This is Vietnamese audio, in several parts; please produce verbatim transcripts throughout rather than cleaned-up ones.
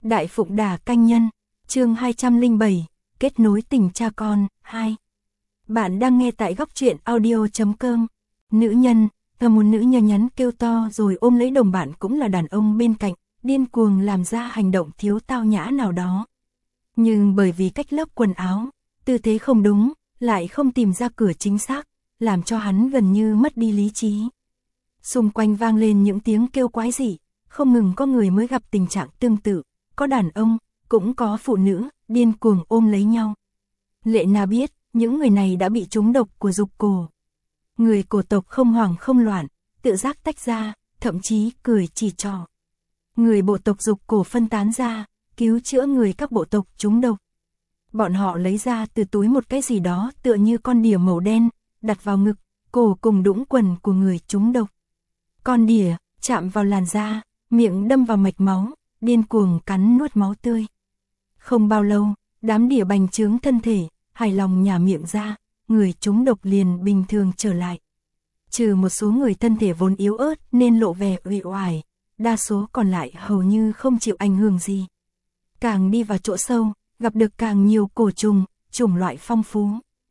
Đại Phụng Đả Canh Nhân, chương hai trăm lẻ bảy, kết nối tình cha con, hai. Bạn đang nghe tại góc truyện audio chấm com. Nữ nhân, và một nữ nhân nhắn kêu to rồi ôm lấy đồng bạn cũng là đàn ông bên cạnh, điên cuồng làm ra hành động thiếu tao nhã nào đó. Nhưng bởi vì cách lớp quần áo, tư thế không đúng, lại không tìm ra cửa chính xác, làm cho hắn gần như mất đi lý trí. Xung quanh vang lên những tiếng kêu quái dị, không ngừng có người mới gặp tình trạng tương tự, có đàn ông, cũng có phụ nữ, điên cuồng ôm lấy nhau. Lệ Na biết, những người này đã bị trúng độc của dục cổ. Người cổ tộc không hoảng không loạn, tự giác tách ra, thậm chí cười chỉ trò. Người bộ tộc dục cổ phân tán ra, cứu chữa người các bộ tộc trúng độc. Bọn họ lấy ra từ túi một cái gì đó tựa như con đỉa màu đen, đặt vào ngực, cổ cùng đũng quần của người trúng độc. Con đỉa chạm vào làn da, miệng đâm vào mạch máu, điên cuồng cắn nuốt máu tươi. Không bao lâu, đám đỉa bành trướng thân thể, hài lòng nhả miệng ra, người trúng độc liền bình thường trở lại. Trừ một số người thân thể vốn yếu ớt nên lộ vẻ uể oải, đa số còn lại hầu như không chịu ảnh hưởng gì. Càng đi vào chỗ sâu, gặp được càng nhiều cổ trùng, chủng loại phong phú.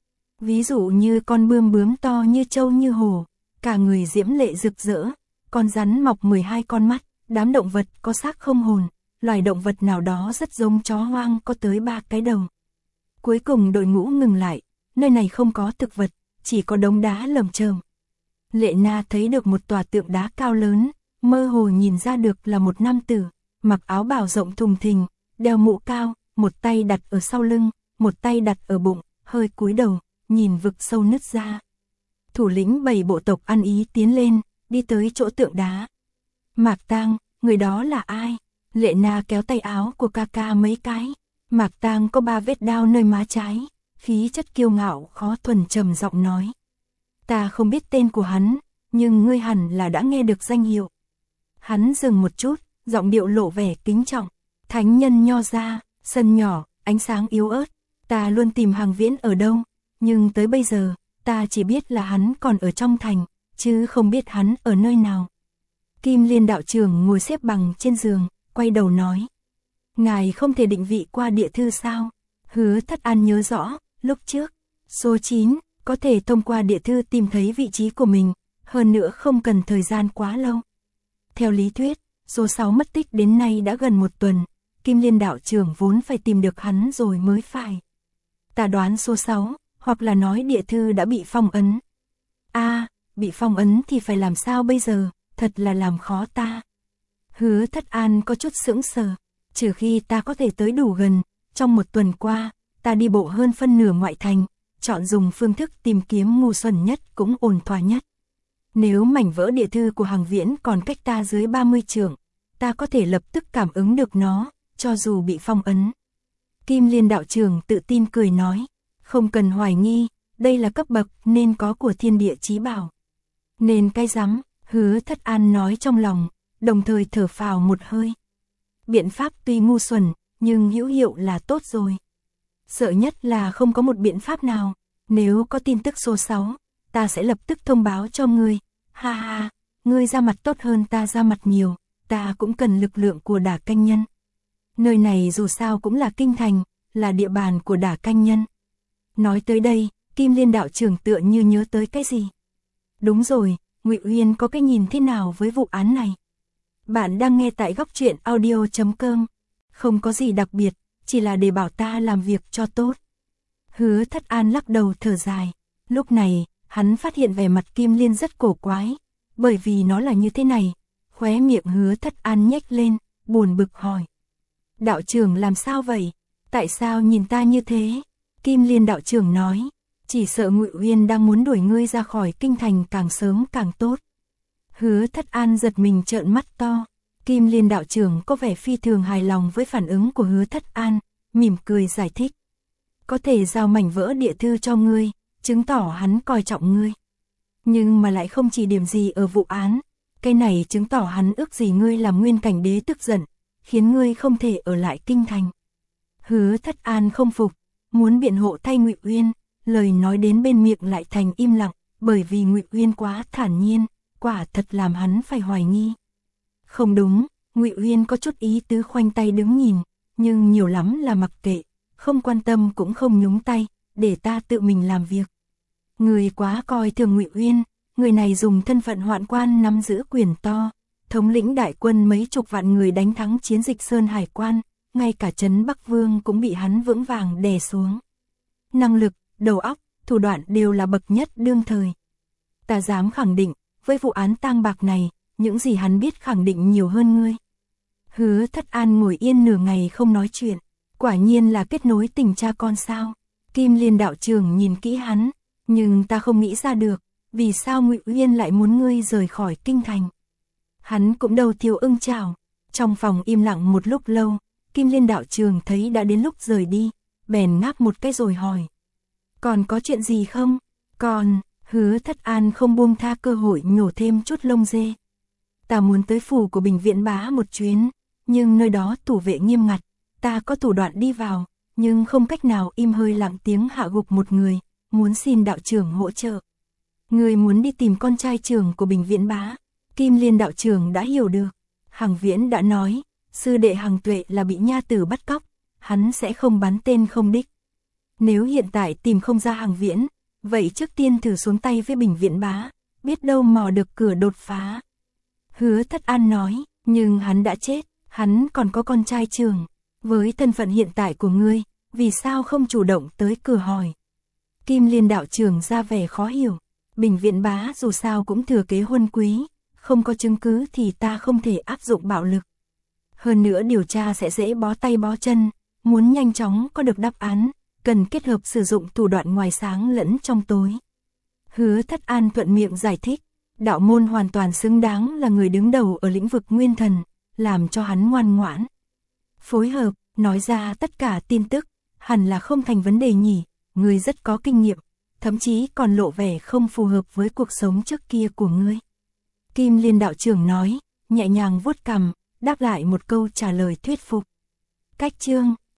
Ví dụ như con bươm bướm to như trâu như hổ, cả người diễm lệ rực rỡ, con rắn mọc mười hai con mắt, đám động vật có xác không hồn, loài động vật nào đó rất giống chó hoang có tới ba cái đầu. Cuối cùng đội ngũ ngừng lại, nơi này không có thực vật, chỉ có đống đá lởm chởm. Lệ Na thấy được một tòa tượng đá cao lớn, mơ hồ nhìn ra được là một nam tử, mặc áo bào rộng thùng thình, đeo mũ cao, một tay đặt ở sau lưng, một tay đặt ở bụng, hơi cúi đầu, nhìn vực sâu nứt ra. Thủ lĩnh bảy bộ tộc ăn ý tiến lên, đi tới chỗ tượng đá. Mạc Tang, người đó là ai? Lệ Na kéo tay áo của ca ca mấy cái. Mạc Tang có ba vết đao nơi má trái, khí chất kiêu ngạo khó thuần trầm giọng nói. Ta không biết tên của hắn, nhưng ngươi hẳn là đã nghe được danh hiệu. Hắn dừng một chút, giọng điệu lộ vẻ kính trọng. Thánh nhân Nho gia, sân nhỏ, ánh sáng yếu ớt. Ta luôn tìm Hàng Viễn ở đâu, nhưng tới bây giờ, ta chỉ biết là hắn còn ở trong thành, chứ không biết hắn ở nơi nào. Kim Liên đạo trưởng ngồi xếp bằng trên giường, quay đầu nói. Ngài không thể định vị qua địa thư sao? Hứa Thất An nhớ rõ, lúc trước, số chín, có thể thông qua địa thư tìm thấy vị trí của mình, hơn nữa không cần thời gian quá lâu. Theo lý thuyết, số sáu mất tích đến nay đã gần một tuần, Kim Liên đạo trưởng vốn phải tìm được hắn rồi mới phải. Ta đoán số sáu, hoặc là nói địa thư đã bị phong ấn. A, à, bị phong ấn thì phải làm sao bây giờ, thật là làm khó ta. Hứa Thất An có chút sững sờ, trừ khi ta có thể tới đủ gần, trong một tuần qua, ta đi bộ hơn phân nửa ngoại thành, chọn dùng phương thức tìm kiếm ngu xuẩn nhất cũng ổn thỏa nhất. Nếu mảnh vỡ địa thư của Hàng Viễn còn cách ta dưới ba mươi trượng, ta có thể lập tức cảm ứng được nó, cho dù bị phong ấn. Kim Liên đạo trưởng tự tin cười nói, không cần hoài nghi, đây là cấp bậc nên có của thiên địa chí bảo. Nên cái rắm, Hứa Thất An nói trong lòng, đồng thời thở phào một hơi. Biện pháp tuy ngu xuẩn, nhưng hữu hiệu là tốt rồi. Sợ nhất là không có một biện pháp nào, nếu có tin tức số sáu, ta sẽ lập tức thông báo cho ngươi. Ha ha, ngươi ra mặt tốt hơn ta ra mặt nhiều, ta cũng cần lực lượng của Đả Canh Nhân. Nơi này dù sao cũng là kinh thành, là địa bàn của Đả Canh Nhân. Nói tới đây, Kim Liên đạo trưởng tựa như nhớ tới cái gì. Đúng rồi, Ngụy Uyên có cái nhìn thế nào với vụ án này? Bạn đang nghe tại góc truyện audio chấm com. Không có gì đặc biệt, chỉ là để bảo ta làm việc cho tốt. Hứa Thất An lắc đầu thở dài. Lúc này, hắn phát hiện vẻ mặt Kim Liên rất cổ quái. Bởi vì nó là như thế này. Khóe miệng Hứa Thất An nhếch lên, buồn bực hỏi. Đạo trưởng làm sao vậy? Tại sao nhìn ta như thế? Kim Liên đạo trưởng nói. Chỉ sợ Ngụy Uyên đang muốn đuổi ngươi ra khỏi kinh thành càng sớm càng tốt. Hứa Thất An giật mình trợn mắt to. Kim Liên đạo trưởng có vẻ phi thường hài lòng với phản ứng của Hứa Thất An, mỉm cười giải thích. Có thể giao mảnh vỡ địa thư cho ngươi, chứng tỏ hắn coi trọng ngươi. Nhưng mà lại không chỉ điểm gì ở vụ án, cái này chứng tỏ hắn ước gì ngươi làm Nguyên Cảnh Đế tức giận, khiến ngươi không thể ở lại kinh thành. Hứa Thất An không phục, muốn biện hộ thay Ngụy Uyên, lời nói đến bên miệng lại thành im lặng, bởi vì Ngụy Uyên quá thản nhiên, quả thật làm hắn phải hoài nghi. Không đúng, Ngụy Uyên có chút ý tứ khoanh tay đứng nhìn, nhưng nhiều lắm là mặc kệ, không quan tâm cũng không nhúng tay, để ta tự mình làm việc. Người quá coi thường Ngụy Uyên, người này dùng thân phận hoạn quan nắm giữ quyền to, thống lĩnh đại quân mấy chục vạn người đánh thắng chiến dịch Sơn Hải Quan, ngay cả trấn Bắc Vương cũng bị hắn vững vàng đè xuống. Năng lực, đầu óc, thủ đoạn đều là bậc nhất đương thời. Ta dám khẳng định, với vụ án tang bạc này, những gì hắn biết khẳng định nhiều hơn ngươi. Hứa Thất An ngồi yên nửa ngày không nói chuyện, quả nhiên là kết nối tình cha con sao. Kim Liên đạo trưởng nhìn kỹ hắn, nhưng ta không nghĩ ra được, vì sao Ngụy Uyên lại muốn ngươi rời khỏi kinh thành. Hắn cũng đầu tiêu ưng chào. Trong phòng im lặng một lúc lâu, Kim Liên đạo trưởng thấy đã đến lúc rời đi, bèn ngáp một cái rồi hỏi. Còn có chuyện gì không? Còn, Hứa Thất An không buông tha cơ hội nhổ thêm chút lông dê. Ta muốn tới phủ của Bình Viện Bá một chuyến, nhưng nơi đó thủ vệ nghiêm ngặt, ta có thủ đoạn đi vào, nhưng không cách nào im hơi lặng tiếng hạ gục một người, muốn xin đạo trưởng hỗ trợ. Người muốn đi tìm con trai trưởng của Bình Viện Bá. Kim Liên đạo trưởng đã hiểu được. Hằng Viễn đã nói, sư đệ Hằng Tuệ là bị nha tử bắt cóc, hắn sẽ không bắn tên không đích. Nếu hiện tại tìm không ra Hằng Viễn, vậy trước tiên thử xuống tay với Bình Viện Bá, biết đâu mò được cửa đột phá. Hứa Thất An nói, nhưng hắn đã chết, hắn còn có con trai trưởng. Với thân phận hiện tại của ngươi, vì sao không chủ động tới cửa hỏi? Kim Liên đạo trưởng ra vẻ khó hiểu. Bình Viện Bá dù sao cũng thừa kế huân quý, không có chứng cứ thì ta không thể áp dụng bạo lực. Hơn nữa điều tra sẽ dễ bó tay bó chân, muốn nhanh chóng có được đáp án, cần kết hợp sử dụng thủ đoạn ngoài sáng lẫn trong tối. Hứa Thất An thuận miệng giải thích, đạo môn hoàn toàn xứng đáng là người đứng đầu ở lĩnh vực nguyên thần, làm cho hắn ngoan ngoãn. Phối hợp, nói ra tất cả tin tức, hẳn là không thành vấn đề nhỉ, ngươi rất có kinh nghiệm, thậm chí còn lộ vẻ không phù hợp với cuộc sống trước kia của ngươi. Kim Liên đạo trưởng nói, nhẹ nhàng vuốt cằm, đáp lại một câu trả lời thuyết phục. Cách chương